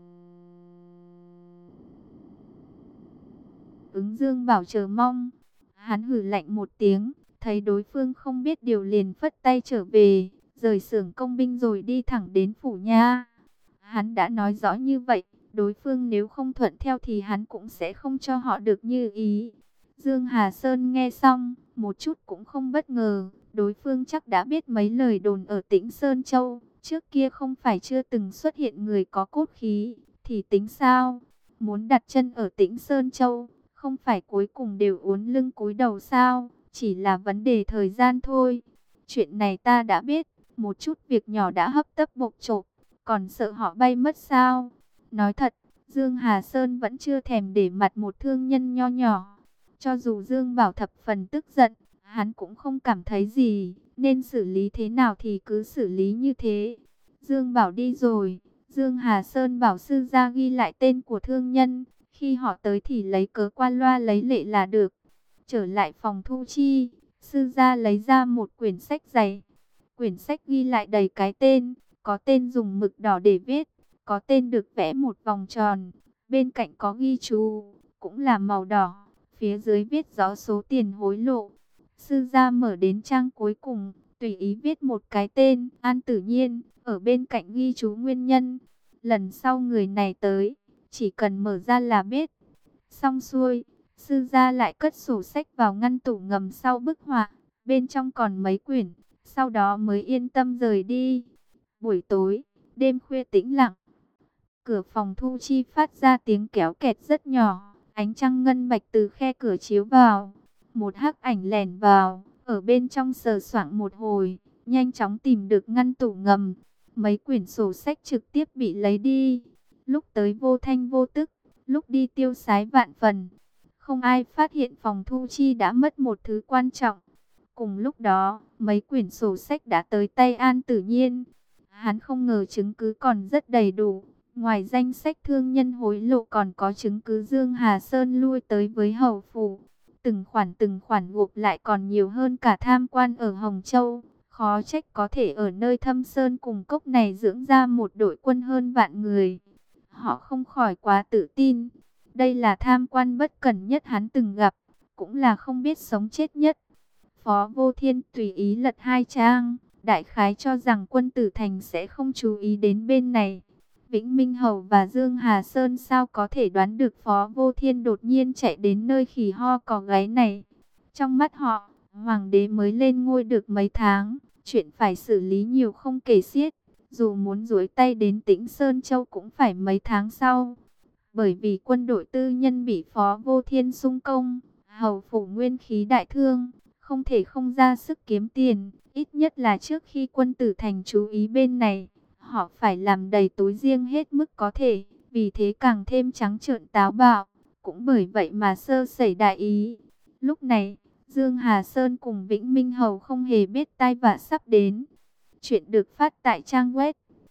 ứng. Dương Bảo chờ mong. Hắn hử lạnh một tiếng, thấy đối phương không biết điều liền phất tay trở về, rời xưởng công binh rồi đi thẳng đến phủ nha. Hắn đã nói rõ như vậy, đối phương nếu không thuận theo thì hắn cũng sẽ không cho họ được như ý. Dương Hà Sơn nghe xong, một chút cũng không bất ngờ, đối phương chắc đã biết mấy lời đồn ở Tĩnh Sơn Châu, trước kia không phải chưa từng xuất hiện người có cốt khí, thì tính sao? Muốn đặt chân ở Tĩnh Sơn Châu, không phải cuối cùng đều uốn lưng cúi đầu sao? Chỉ là vấn đề thời gian thôi. Chuyện này ta đã biết, một chút việc nhỏ đã hấp tấp bộc trộp, còn sợ họ bay mất sao? Nói thật, Dương Hà Sơn vẫn chưa thèm để mặt một thương nhân nho nhỏ. Cho dù Dương Bảo thập phần tức giận, hắn cũng không cảm thấy gì, nên xử lý thế nào thì cứ xử lý như thế. Dương Bảo đi rồi, Dương Hà Sơn bảo sư gia ghi lại tên của thương nhân, khi họ tới thì lấy cớ qua loa lấy lệ là được. Trở lại phòng thu chi, sư gia lấy ra một quyển sách dày. Quyển sách ghi lại đầy cái tên, có tên dùng mực đỏ để viết, có tên được vẽ một vòng tròn, bên cạnh có ghi chú, cũng là màu đỏ, phía dưới viết rõ số tiền hối lộ. Sư gia mở đến trang cuối cùng, tùy ý viết một cái tên, An Tử Nhiên, ở bên cạnh ghi chú nguyên nhân. Lần sau người này tới, chỉ cần mở ra là biết. Xong xuôi, sư gia lại cất sổ sách vào ngăn tủ ngầm sau bức họa, bên trong còn mấy quyển, sau đó mới yên tâm rời đi. Buổi tối, đêm khuya tĩnh lặng, cửa phòng thu chi phát ra tiếng kéo kẹt rất nhỏ, ánh trăng ngân bạch từ khe cửa chiếu vào. Một hắc ảnh lẻn vào, ở bên trong sờ soạng một hồi, nhanh chóng tìm được ngăn tủ ngầm. Mấy quyển sổ sách trực tiếp bị lấy đi, lúc tới vô thanh vô tức, lúc đi tiêu sái vạn phần. Không ai phát hiện phòng thu chi đã mất một thứ quan trọng. Cùng lúc đó, mấy quyển sổ sách đã tới tay An Tử Nhiên. Hắn không ngờ chứng cứ còn rất đầy đủ. Ngoài danh sách thương nhân hối lộ còn có chứng cứ Dương Hà Sơn lui tới với hầu phủ. Từng khoản gộp lại còn nhiều hơn cả tham quan ở Hồng Châu. Khó trách có thể ở nơi thâm sơn cùng cốc này dưỡng ra một đội quân hơn vạn người. Họ không khỏi quá tự tin. Đây là tham quan bất cẩn nhất hắn từng gặp, cũng là không biết sống chết nhất. Phó Vô Thiên tùy ý lật hai trang, đại khái cho rằng quân tử thành sẽ không chú ý đến bên này. Vĩnh Minh Hầu và Dương Hà Sơn sao có thể đoán được Phó Vô Thiên đột nhiên chạy đến nơi khỉ ho cò gáy này. Trong mắt họ, hoàng đế mới lên ngôi được mấy tháng, chuyện phải xử lý nhiều không kể xiết. Dù muốn duỗi tay đến Tĩnh Sơn Châu cũng phải mấy tháng sau. Bởi vì quân đội tư nhân bị Phó Vô Thiên xung công, hầu phủ nguyên khí đại thương, không thể không ra sức kiếm tiền, ít nhất là trước khi quân tử thành chú ý bên này, họ phải làm đầy túi riêng hết mức có thể, vì thế càng thêm trắng trợn táo bạo, cũng bởi vậy mà sơ sẩy đại ý. Lúc này, Dương Hà Sơn cùng Vĩnh Minh Hầu không hề biết tai vạ sắp đến. Chuyện được phát tại trang web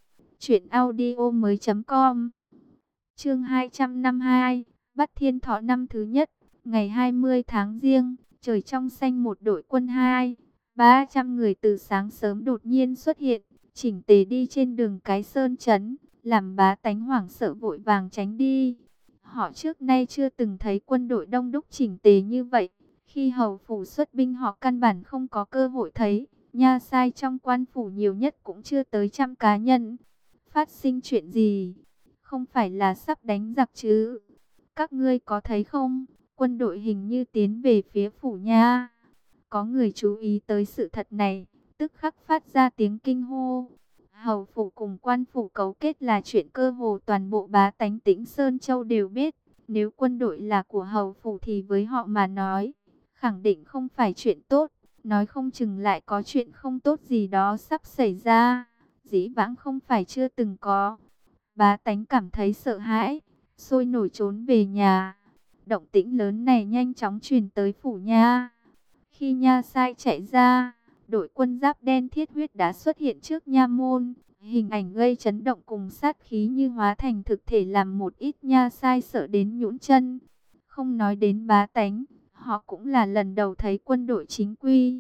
truyệnaudiomoi.com. Chương 252, Bắt Thiên Thọ năm thứ nhất, ngày 20 tháng Giêng, trời trong xanh, một đội quân 200-300 người từ sáng sớm đột nhiên xuất hiện, chỉnh tề đi trên đường cái Sơn Trấn, làm bá tánh hoảng sợ vội vàng tránh đi. Họ trước nay chưa từng thấy quân đội đông đúc chỉnh tề như vậy, khi hầu phủ xuất binh họ căn bản không có cơ hội thấy, nha sai trong quan phủ nhiều nhất cũng chưa tới 100 cá nhân. Phát sinh chuyện gì? Không phải là sắp đánh giặc chứ? Các ngươi có thấy không? Quân đội hình như tiến về phía phủ nha. Có người chú ý tới sự thật này, tức khắc phát ra tiếng kinh hô. Hầu phủ cùng quan phủ cấu kết là chuyện cơ hồ toàn bộ bá tánh Tĩnh Sơn Châu đều biết. Nếu quân đội là của hầu phủ thì với họ mà nói, khẳng định không phải chuyện tốt. Nói không chừng lại có chuyện không tốt gì đó sắp xảy ra. Dĩ vãng không phải chưa từng có. Bá tánh cảm thấy sợ hãi, sôi nổi trốn về nhà. Động tĩnh lớn này nhanh chóng truyền tới phủ Nha. Khi Nha Sai chạy ra, đội quân giáp đen thiết huyết đã xuất hiện trước Nha môn. Hình ảnh gây chấn động cùng sát khí như hóa thành thực thể, làm một ít Nha Sai sợ đến nhũn chân. Không nói đến bá tánh, họ cũng là lần đầu thấy quân đội chính quy.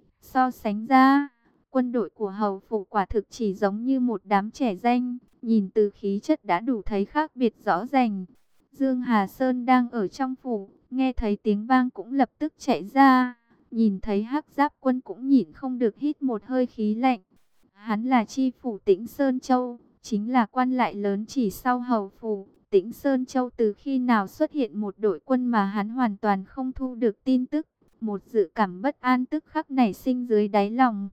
So sánh ra, quân đội của hầu phủ quả thực chỉ giống như một đám trẻ danh, nhìn từ khí chất đã đủ thấy khác biệt rõ ràng. Dương Hà Sơn đang ở trong phủ, nghe thấy tiếng vang cũng lập tức chạy ra, nhìn thấy Hắc Giáp Quân cũng nhịn không được hít một hơi khí lạnh. Hắn là chi phủ Tĩnh Sơn Châu, chính là quan lại lớn chỉ sau hầu phủ. Tĩnh Sơn Châu từ khi nào xuất hiện một đội quân mà hắn hoàn toàn không thu được tin tức, một dự cảm bất an tức khắc nảy sinh dưới đáy lòng.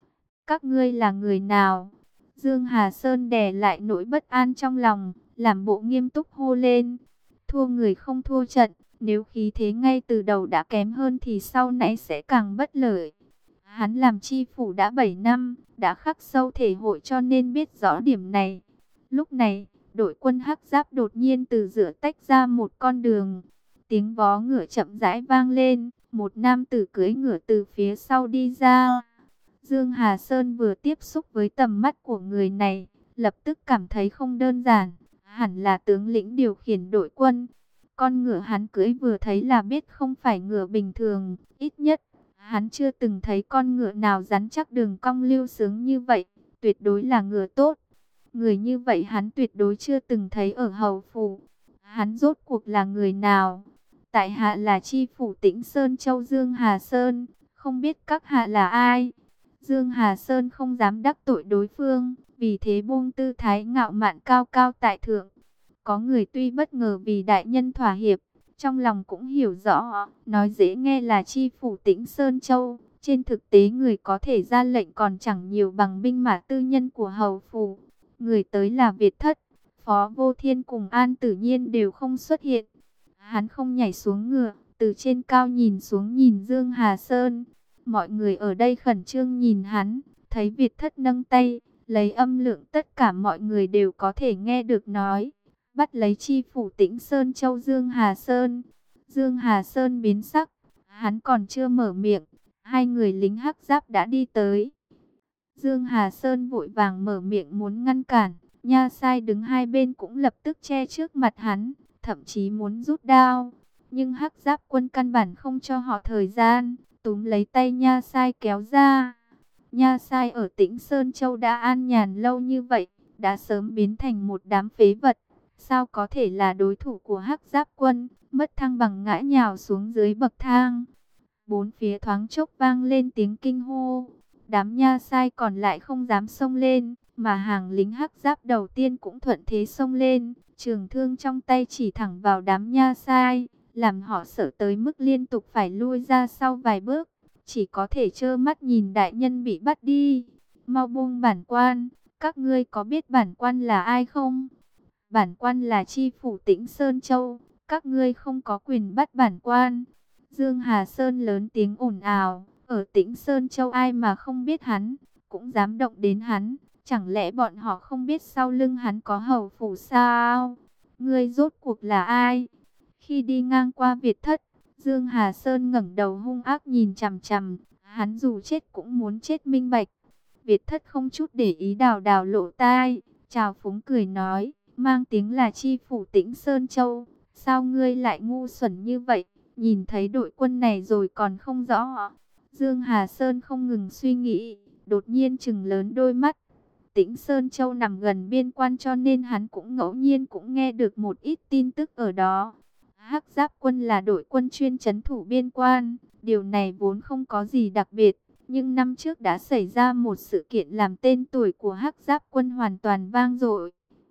Các ngươi là người nào? Dương Hà Sơn đè lại nỗi bất an trong lòng, làm bộ nghiêm túc hô lên. Thua người không thua trận, nếu khí thế ngay từ đầu đã kém hơn thì sau này sẽ càng bất lợi. Hắn làm chi phủ đã 7 năm, đã khắc sâu thể hội cho nên biết rõ điểm này. Lúc này, đội quân Hắc Giáp đột nhiên từ giữa tách ra một con đường. Tiếng vó ngựa chậm rãi vang lên, một nam tử cưỡi ngựa từ phía sau đi ra. Dương Hà Sơn vừa tiếp xúc với tầm mắt của người này, lập tức cảm thấy không đơn giản, hẳn là tướng lĩnh điều khiển đội quân. Con ngựa hắn cưỡi vừa thấy là biết không phải ngựa bình thường, ít nhất hắn chưa từng thấy con ngựa nào rắn chắc đường cong lưu sướng như vậy, tuyệt đối là ngựa tốt. Người như vậy hắn tuyệt đối chưa từng thấy ở hầu phủ. Hắn rốt cuộc là người nào? Tại hạ là chi phủ Tĩnh Sơn Châu Dương Hà Sơn, không biết các hạ là ai? Dương Hà Sơn không dám đắc tội đối phương, vì thế buông tư thái ngạo mạn cao cao tại thượng. Có người tuy bất ngờ vì đại nhân thỏa hiệp, trong lòng cũng hiểu rõ, nói dễ nghe là chi phủ Tĩnh Sơn Châu, trên thực tế người có thể ra lệnh còn chẳng nhiều bằng binh mã tư nhân của hầu phủ. Người tới là Việt Thất, Phó Vô Thiên cùng An Tử Nhiên đều không xuất hiện. Hắn không nhảy xuống ngựa, từ trên cao nhìn xuống nhìn Dương Hà Sơn. Mọi người ở đây khẩn trương nhìn hắn, thấy Việt Thất nâng tay, lấy âm lượng tất cả mọi người đều có thể nghe được nói. Bắt lấy chi phủ Tĩnh Sơn Châu Dương Hà Sơn. Dương Hà Sơn biến sắc, hắn còn chưa mở miệng, hai người lính Hắc Giáp đã đi tới. Dương Hà Sơn vội vàng mở miệng muốn ngăn cản, Nha Sai đứng hai bên cũng lập tức che trước mặt hắn, thậm chí muốn rút đao. Nhưng Hắc Giáp Quân căn bản không cho họ thời gian, túm lấy tay Nha Sai kéo ra. Nha Sai ở Tĩnh Sơn Châu đã an nhàn lâu như vậy, đã sớm biến thành một đám phế vật. Sao có thể là đối thủ của Hắc Giáp Quân, mất thăng bằng ngã nhào xuống dưới bậc thang. Bốn phía thoáng chốc vang lên tiếng kinh hô. Đám Nha Sai còn lại không dám xông lên, mà hàng lính Hắc Giáp đầu tiên cũng thuận thế xông lên, trường thương trong tay chỉ thẳng vào đám Nha Sai, làm họ sợ tới mức liên tục phải lui ra sau vài bước, chỉ có thể trơ mắt nhìn đại nhân bị bắt đi. Mau buông bản quan, các ngươi có biết bản quan là ai không? Bản quan là chi phủ Tĩnh Sơn Châu, các ngươi không có quyền bắt bản quan. Dương Hà Sơn lớn tiếng ồn ào, ở Tĩnh Sơn Châu ai mà không biết hắn, cũng dám động đến hắn, chẳng lẽ bọn họ không biết sau lưng hắn có hầu phủ sao? Ngươi rốt cuộc là ai? Khi đi ngang qua Việt Thất, Dương Hà Sơn ngẩng đầu hung ác nhìn chằm chằm, hắn dù chết cũng muốn chết minh bạch. Việt Thất không chút để ý đào đào lộ tai, chào phúng cười nói, mang tiếng là chi phủ Tĩnh Sơn Châu, sao ngươi lại ngu xuẩn như vậy, nhìn thấy đội quân này rồi còn không rõ. Dương Hà Sơn không ngừng suy nghĩ, đột nhiên trừng lớn đôi mắt. Tĩnh Sơn Châu nằm gần biên quan cho nên hắn cũng ngẫu nhiên cũng nghe được một ít tin tức ở đó. Hắc Giáp Quân là đội quân chuyên trấn thủ biên quan, điều này vốn không có gì đặc biệt. Nhưng năm trước đã xảy ra một sự kiện làm tên tuổi của Hắc Giáp Quân hoàn toàn vang dội.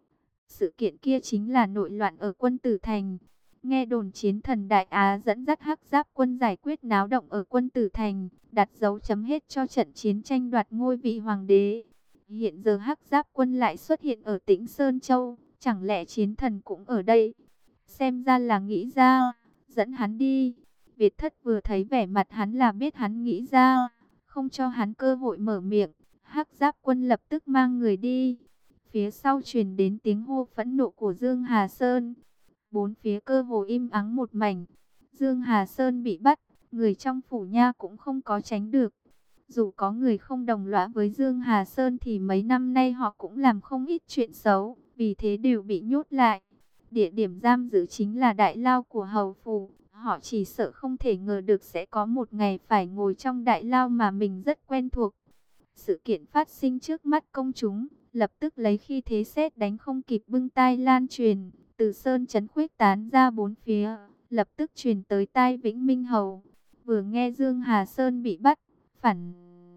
Sự kiện kia chính là nội loạn ở Quân Tử Thành. Nghe đồn chiến thần Đại Á dẫn dắt Hắc Giáp Quân giải quyết náo động ở Quân Tử Thành, đặt dấu chấm hết cho trận chiến tranh đoạt ngôi vị hoàng đế. Hiện giờ Hắc Giáp Quân lại xuất hiện ở Tĩnh Sơn Châu, chẳng lẽ chiến thần cũng ở đây? Xem ra là nghĩ ra, dẫn hắn đi. Việt Thất vừa thấy vẻ mặt hắn là biết hắn nghĩ ra, không cho hắn cơ hội mở miệng. Hắc Giáp Quân lập tức mang người đi. Phía sau truyền đến tiếng hô phẫn nộ của Dương Hà Sơn. bốn phía cơ hồ im ắng một mảnh. Dương Hà Sơn bị bắt, người trong phủ nha cũng không có tránh được. Dù có người không đồng lõa với Dương Hà Sơn thì mấy năm nay họ cũng làm không ít chuyện xấu, vì thế đều bị nhốt lại. Địa điểm giam giữ chính là đại lao của hầu phủ. Họ chỉ sợ không thể ngờ được sẽ có một ngày phải ngồi trong đại lao mà mình rất quen thuộc. Sự kiện phát sinh trước mắt công chúng, lập tức lấy khi thế sét đánh không kịp bưng tai lan truyền, từ sơn trấn khuếch tán ra bốn phía, lập tức truyền tới tai Vĩnh Minh Hầu. Vừa nghe Dương Hà Sơn bị bắt, phản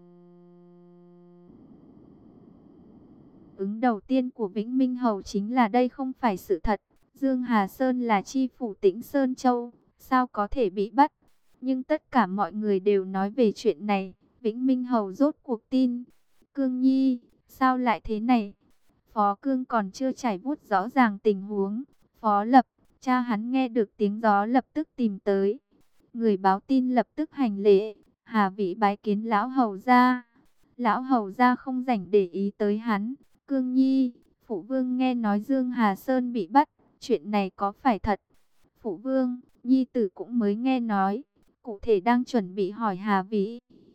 ứng đầu tiên của Vĩnh Minh Hầu chính là đây không phải sự thật. Dương Hà Sơn là chi phủ Tĩnh Sơn Châu, sao có thể bị bắt? Nhưng tất cả mọi người đều nói về chuyện này. Vĩnh Minh Hầu rốt cuộc tin. Cương Nhi, sao lại thế này? Phó Cương còn chưa trải vuốt rõ ràng tình huống. Phó Lập, cha hắn nghe được tiếng gió lập tức tìm tới. Người báo tin lập tức hành lễ. Hà Vĩ bái kiến lão hầu gia. Lão hầu gia không rảnh để ý tới hắn. Cương Nhi, phụ vương nghe nói Dương Hà Sơn bị bắt. Chuyện này có phải thật? Phụ vương, Nhi tử cũng mới nghe nói. Cụ thể đang chuẩn bị hỏi Hà Vĩ.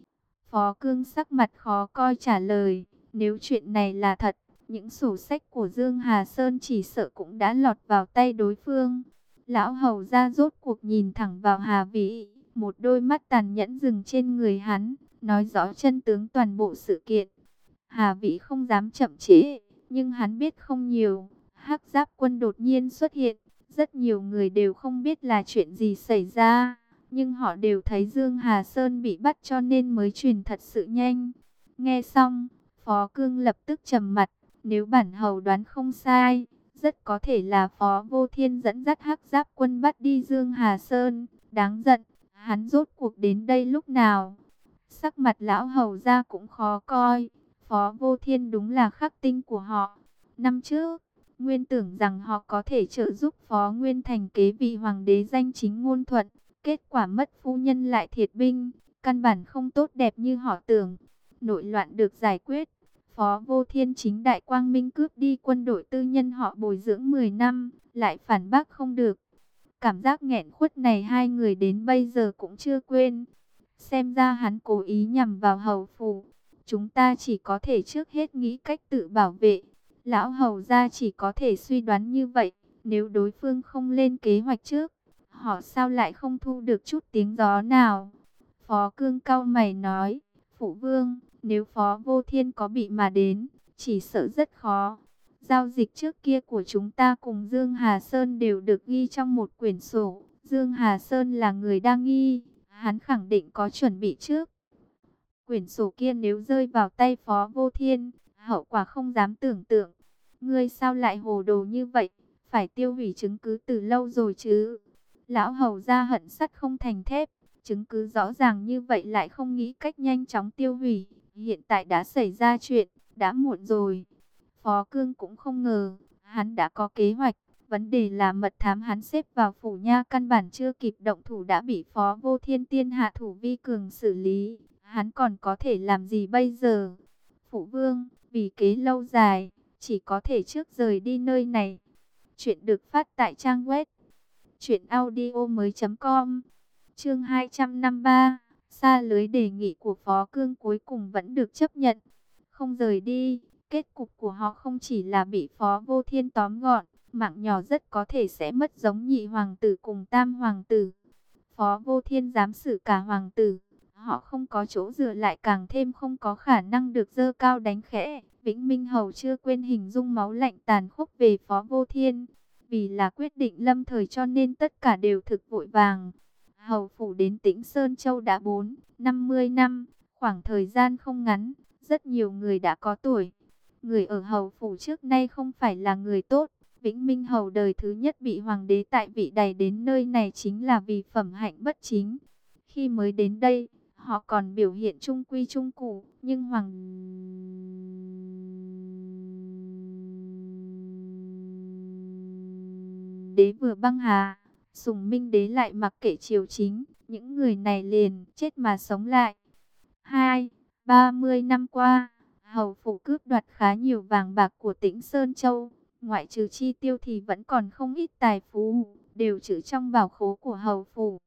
Phó Cương sắc mặt khó coi trả lời. Nếu chuyện này là thật, những sổ sách của Dương Hà Sơn chỉ sợ cũng đã lọt vào tay đối phương. Lão hầu ra rốt cuộc nhìn thẳng vào Hà Vĩ. Một đôi mắt tàn nhẫn dừng trên người hắn, nói rõ chân tướng toàn bộ sự kiện. Hà Vĩ không dám chậm trễ, nhưng hắn biết không nhiều. Hắc Giáp quân đột nhiên xuất hiện, rất nhiều người đều không biết là chuyện gì xảy ra, nhưng họ đều thấy Dương Hà Sơn bị bắt cho nên mới truyền thật sự nhanh. Nghe xong, Phó Cương lập tức trầm mặt, nếu bản hầu đoán không sai, rất có thể là Phó Vô Thiên dẫn dắt Hắc Giáp quân bắt đi Dương Hà Sơn. Đáng giận, hắn rốt cuộc đến đây lúc nào? Sắc mặt lão hầu ra cũng khó coi. Phó Vô Thiên đúng là khắc tinh của họ. Năm trước, nguyên tưởng rằng họ có thể trợ giúp Phó Nguyên thành kế vị hoàng đế danh chính ngôn thuận. Kết quả mất phu nhân lại thiệt binh, căn bản không tốt đẹp như họ tưởng. Nội loạn được giải quyết, Phó Vô Thiên chính đại quang minh cướp đi quân đội tư nhân họ bồi dưỡng 10 năm, lại phản bác không được. Cảm giác nghẹn khuất này hai người đến bây giờ cũng chưa quên. Xem ra hắn cố ý nhằm vào hầu phủ. Chúng ta chỉ có thể trước hết nghĩ cách tự bảo vệ. Lão hầu gia chỉ có thể suy đoán như vậy. Nếu đối phương không lên kế hoạch trước, họ sao lại không thu được chút tiếng gió nào? Phó Cương cau mày nói, phụ vương, nếu Phó Vô Thiên có bị mà đến, chỉ sợ rất khó. Giao dịch trước kia của chúng ta cùng Dương Hà Sơn đều được ghi trong một quyển sổ. Dương Hà Sơn là người đa nghi, hắn khẳng định có chuẩn bị trước. Quyển sổ kia nếu rơi vào tay Phó Vô Thiên, hậu quả không dám tưởng tượng. Ngươi sao lại hồ đồ như vậy? Phải tiêu hủy chứng cứ từ lâu rồi chứ. Lão hầu ra hận sắt không thành thép. Chứng cứ rõ ràng như vậy lại không nghĩ cách nhanh chóng tiêu hủy. Hiện tại đã xảy ra chuyện, đã muộn rồi. Phó Cương cũng không ngờ, hắn đã có kế hoạch. Vấn đề là mật thám hắn xếp vào phủ nha căn bản chưa kịp động thủ đã bị Phó Vô Thiên tiên hạ thủ vi cường xử lý. Hắn còn có thể làm gì bây giờ? Phụ vương, vì kế lâu dài, chỉ có thể trước rời đi nơi này. Chuyện được phát tại trang web truyệnaudiomoi.com. Chương 253, xa lưới đề nghị của Phó Cương cuối cùng vẫn được chấp nhận. Không rời đi, kết cục của họ không chỉ là bị Phó Vô Thiên tóm gọn, mạng nhỏ rất có thể sẽ mất giống nhị hoàng tử cùng tam hoàng tử. Phó Vô Thiên dám xử cả hoàng tử, họ không có chỗ dựa lại càng thêm không có khả năng được dơ cao đánh khẽ. Vĩnh Minh Hầu chưa quên hình dung máu lạnh tàn khốc về Phó Vô Thiên. Vì là quyết định lâm thời cho nên tất cả đều thực vội vàng. Hầu phủ đến Tĩnh Sơn Châu đã 50 năm, khoảng thời gian không ngắn, rất nhiều người đã có tuổi. Người ở hầu phủ trước nay không phải là người tốt. Vĩnh Minh Hầu đời thứ nhất bị hoàng đế tại vị đày đến nơi này chính là vì phẩm hạnh bất chính. Khi mới đến đây, họ còn biểu hiện trung quy trung cụ, nhưng hoàng đế vừa băng hà, Sùng Minh đế lại mặc kệ triều chính, những người này liền chết mà sống lại. 30 năm qua, hầu phủ cướp đoạt khá nhiều vàng bạc của Tĩnh Sơn Châu, ngoại trừ chi tiêu thì vẫn còn không ít tài phú, đều trữ trong bảo khố của hầu phủ.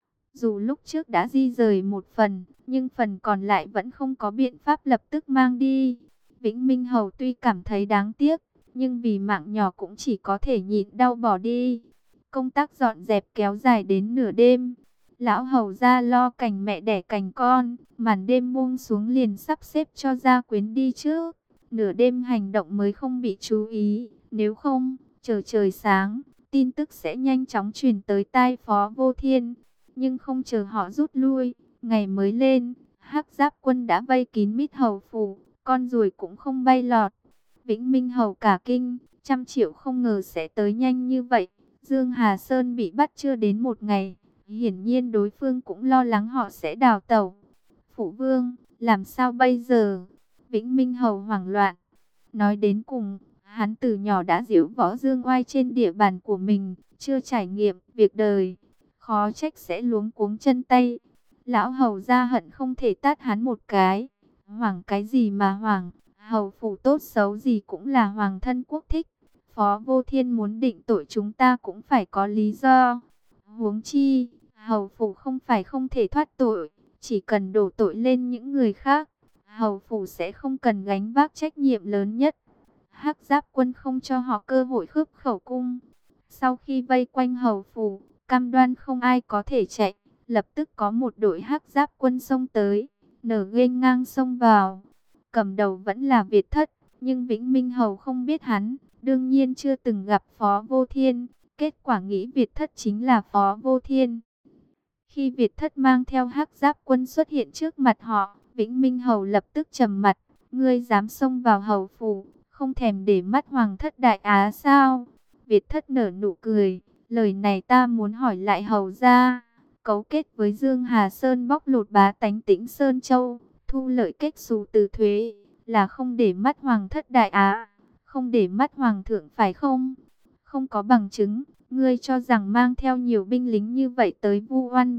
Dù lúc trước đã di rời một phần, nhưng phần còn lại vẫn không có biện pháp lập tức mang đi. Vĩnh Minh Hầu tuy cảm thấy đáng tiếc, nhưng vì mạng nhỏ cũng chỉ có thể nhịn đau bỏ đi. Công tác dọn dẹp kéo dài đến nửa đêm. Lão hầu ra lo cành mẹ đẻ cành con, màn đêm buông xuống liền sắp xếp cho gia quyến đi trước. Nửa đêm hành động mới không bị chú ý, nếu không, chờ trời sáng, tin tức sẽ nhanh chóng truyền tới tai Phó Vô Thiên. Nhưng không chờ họ rút lui, ngày mới lên, Hắc Giáp quân đã vây kín mít hầu phủ, con ruồi cũng không bay lọt. Vĩnh Minh Hầu cả kinh, 100 triệu không ngờ sẽ tới nhanh như vậy. Dương Hà Sơn bị bắt chưa đến một ngày, hiển nhiên đối phương cũng lo lắng họ sẽ đào tẩu. Phụ vương, làm sao bây giờ? Vĩnh Minh Hầu hoảng loạn. Nói đến cùng, hắn từ nhỏ đã diễu võ dương oai trên địa bàn của mình, chưa trải nghiệm việc đời, khó trách sẽ luống cuống chân tay. Lão hầu ra hận không thể tát hắn một cái. Hoảng cái gì mà hoảng, hầu phủ tốt xấu gì cũng là hoàng thân quốc thích. Phó Vô Thiên muốn định tội chúng ta cũng phải có lý do. Huống chi, hầu phủ không phải không thể thoát tội, chỉ cần đổ tội lên những người khác, hầu phủ sẽ không cần gánh vác trách nhiệm lớn nhất. Hắc Giáp quân không cho họ cơ hội khớp khẩu cung. Sau khi vây quanh hầu phủ, cam đoan không ai có thể chạy, lập tức có một đội Hắc Giáp quân xông tới, nở nghênh ngang xông vào. Cầm đầu vẫn là Việt Thất, nhưng Vĩnh Minh Hầu không biết hắn, đương nhiên chưa từng gặp Phó Vô Thiên. Kết quả nghĩ Việt Thất chính là Phó Vô Thiên. Khi Việt Thất mang theo Hắc Giáp quân xuất hiện trước mặt họ, Vĩnh Minh Hầu lập tức trầm mặt. Ngươi dám xông vào hầu phủ, không thèm để mắt Hoàng thất Đại Á sao? Việt Thất nở nụ cười, lời này ta muốn hỏi lại hầu ra. Cấu kết với Dương Hà Sơn bóc lột bá tánh Tĩnh Sơn Châu, thu lợi kết xù từ thuế, là không để mắt Hoàng thất Đại Á, không để mắt Hoàng thượng phải không? Không có bằng chứng, ngươi cho rằng mang theo nhiều binh lính như vậy tới vu oan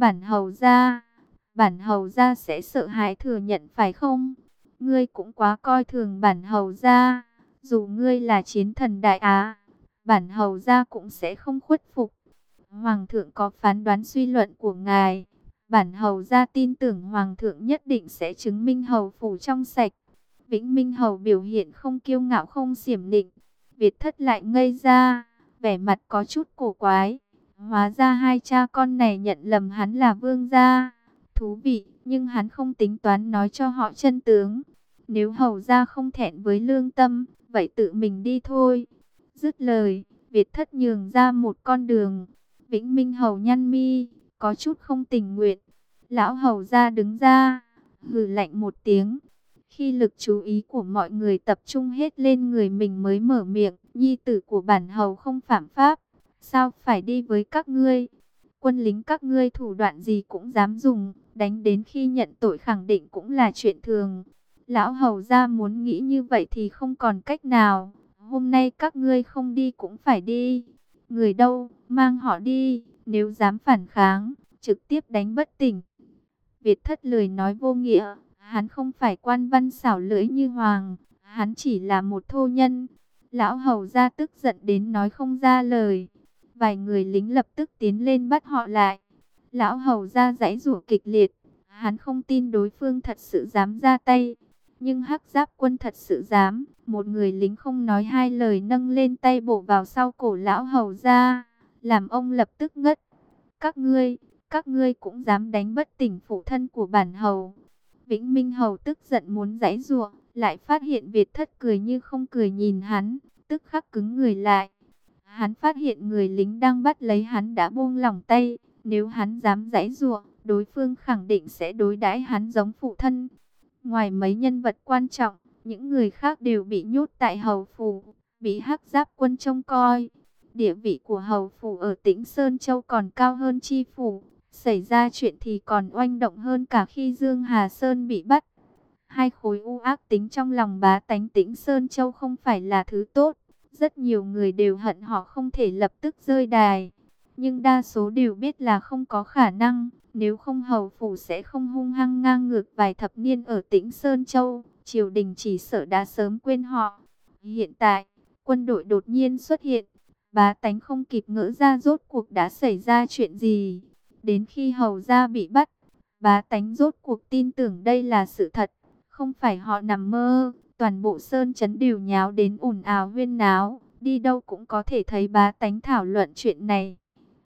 bản hầu gia sẽ sợ hãi thừa nhận phải không? Ngươi cũng quá coi thường bản hầu gia, dù ngươi là chiến thần Đại Á, bản hầu gia cũng sẽ không khuất phục. Hoàng thượng có phán đoán suy luận của ngài, bản hầu gia tin tưởng Hoàng thượng nhất định sẽ chứng minh hầu phủ trong sạch. Vĩnh Minh Hầu biểu hiện không kiêu ngạo không xiểm nịnh. Việt Thất lại ngây ra, vẻ mặt có chút cổ quái. Hóa ra hai cha con này nhận lầm hắn là vương gia. Thú vị, nhưng hắn không tính toán nói cho họ chân tướng. Nếu hầu gia không thẹn với lương tâm, vậy tự mình đi thôi. Dứt lời, Việt Thất nhường ra một con đường. Vĩnh Minh Hầu nhăn mi, có chút không tình nguyện. Lão hầu gia đứng ra, hừ lạnh một tiếng. Khi lực chú ý của mọi người tập trung hết lên người mình mới mở miệng, nhi tử của bản hầu không phạm pháp, sao phải đi với các ngươi? Quân lính các ngươi thủ đoạn gì cũng dám dùng, đánh đến khi nhận tội khẳng định cũng là chuyện thường. Lão hầu gia muốn nghĩ như vậy thì không còn cách nào, hôm nay các ngươi không đi cũng phải đi. Người đâu, mang họ đi, nếu dám phản kháng, trực tiếp đánh bất tỉnh. Việt Thất lười nói vô nghĩa. Hắn không phải quan văn xảo lưỡi như Hoàng, hắn chỉ là một thô nhân. Lão hầu ra tức giận đến nói không ra lời. Vài người lính lập tức tiến lên bắt họ lại. Lão hầu ra giãy giụa kịch liệt. Hắn không tin đối phương thật sự dám ra tay. Nhưng Hắc Giáp quân thật sự dám. Một người lính không nói hai lời nâng lên tay bổ vào sau cổ lão hầu ra, làm ông lập tức ngất. Các ngươi cũng dám đánh bất tỉnh phụ thân của bản hầu. Vĩnh Minh Hầu tức giận muốn giãy giụa, lại phát hiện Việt Thất cười như không cười nhìn hắn, tức khắc cứng người lại. Hắn phát hiện người lính đang bắt lấy hắn đã buông lỏng tay, nếu hắn dám giãy giụa, đối phương khẳng định sẽ đối đãi hắn giống phụ thân. Ngoài mấy nhân vật quan trọng, những người khác đều bị nhốt tại hầu phủ, bị Hắc Giáp quân trông coi. Địa vị của hầu phủ ở Tĩnh Sơn Châu còn cao hơn chi phủ. Xảy ra chuyện thì còn oanh động hơn cả khi Dương Hà Sơn bị bắt. Hai khối u ác tính trong lòng bá tánh Tĩnh Sơn Châu không phải là thứ tốt. Rất nhiều người đều hận họ không thể lập tức rơi đài. Nhưng đa số đều biết là không có khả năng. Nếu không hầu phủ sẽ không hung hăng ngang ngược vài thập niên ở Tĩnh Sơn Châu. Triều đình chỉ sợ đã sớm quên họ. Hiện tại, quân đội đột nhiên xuất hiện. Bá tánh không kịp ngỡ ra rốt cuộc đã xảy ra chuyện gì. Đến khi hầu gia bị bắt, bá tánh rốt cuộc tin tưởng đây là sự thật, không phải họ nằm mơ. Toàn bộ sơn trấn đều nháo đến ồn ào huyên náo, đi đâu cũng có thể thấy bá tánh thảo luận chuyện này.